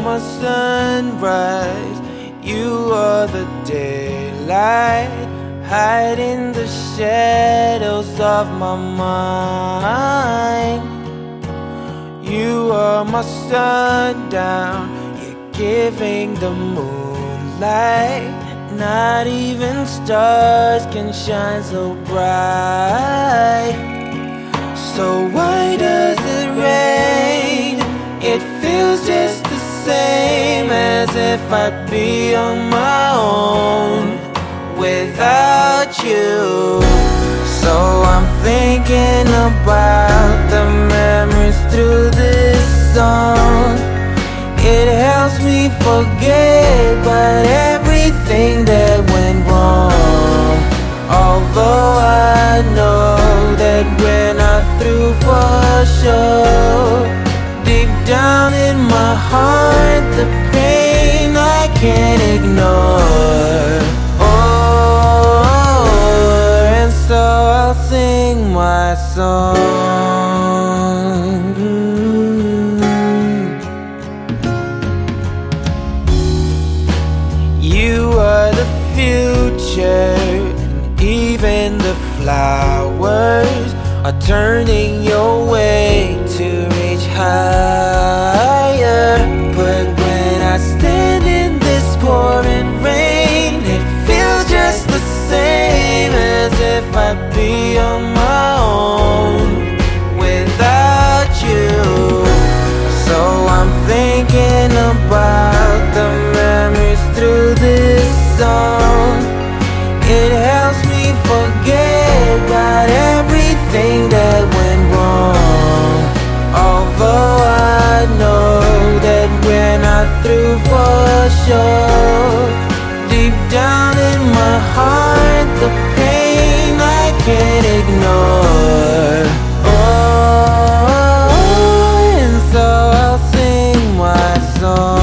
my sunrise, you are the daylight, hiding the shadows of my mind. You are my sundown, you're giving the moonlight. Not even stars can shine so bright. So why does it rain? It feels just the same as if I'd be on my own without you. So I'm thinking about the memories through this song. It helps me forget about everything that went wrong. Although I know that we're not through for sure, deep down in my heart, the pain I can't ignore. Oh, and so I'll sing my song. You are the future, and even the flowers are turning your way to reach higher. But when I stand in this pouring rain, it feels just the same as if I'd be on my own without you. So I'm thinking about the memories through this song. It helps me forget about everything that went wrong. Although I know that we're not through for sure, deep down in my heart, the pain I can't ignore. Oh, and so I'll sing my song.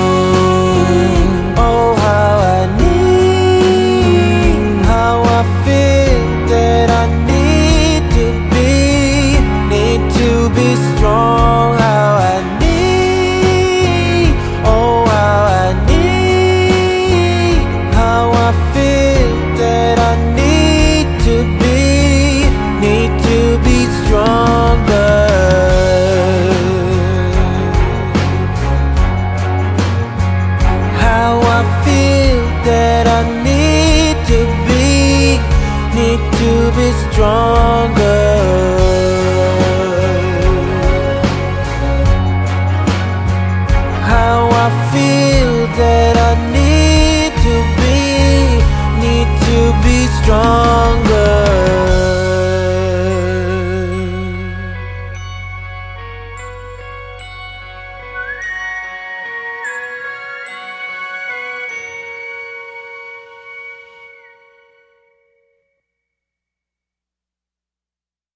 Stronger. How I feel that I need to be strong.